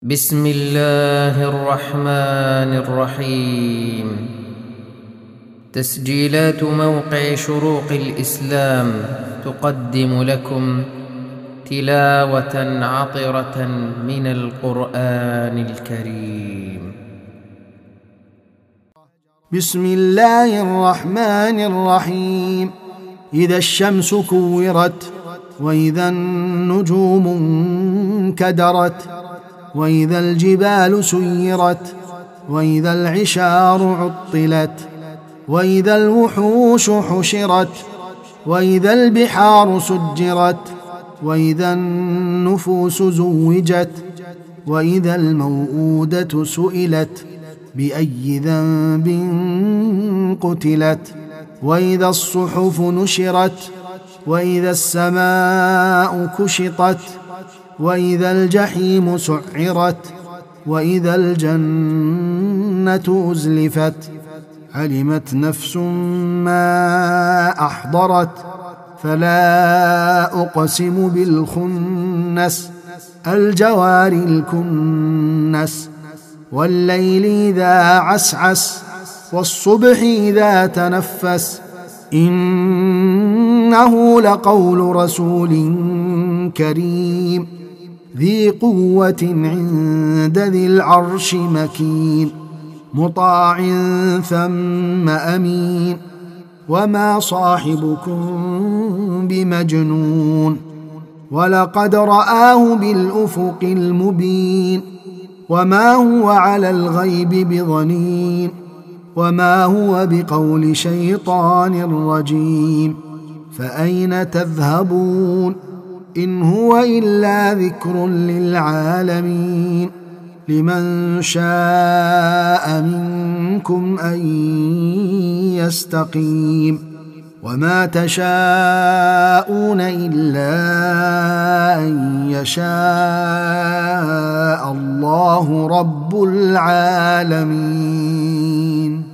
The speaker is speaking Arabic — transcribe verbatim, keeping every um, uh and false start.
بسم الله الرحمن الرحيم. تسجيلات موقع شروق الإسلام تقدم لكم تلاوة عطرة من القرآن الكريم. بسم الله الرحمن الرحيم. إذا الشمس كورت، وإذا النجوم انكدرت، وإذا الجبال سيرت، وإذا العشار عطلت، وإذا الوحوش حشرت، وإذا البحار سجرت، وإذا النفوس زوجت، وإذا الموءودة سئلت بأي ذنب قتلت، وإذا الصحف نشرت، وإذا السماء كشطت، وإذا الجحيم سعرت، وإذا الجنة أزلفت. علمت نفس ما أحضرت، فلا أقسم بالخنس، الجوار الكنس، والليل إذا عسعس، والصبح إذا تنفس. إنه لقول رسول كريم، ذي قوة عند ذي العرش مكين، مطاع ثم أمين. وما صاحبكم بمجنون، ولقد رآه بالأفق المبين. وما هو على الغيب بضنين، وما هو بقول شيطان رجيم. فأين تذهبون؟ إن هو إلا ذكر للعالمين. لمن شاء منكم أن يستقيم. وما تشاءون إلا أن يشاء الله رب العالمين.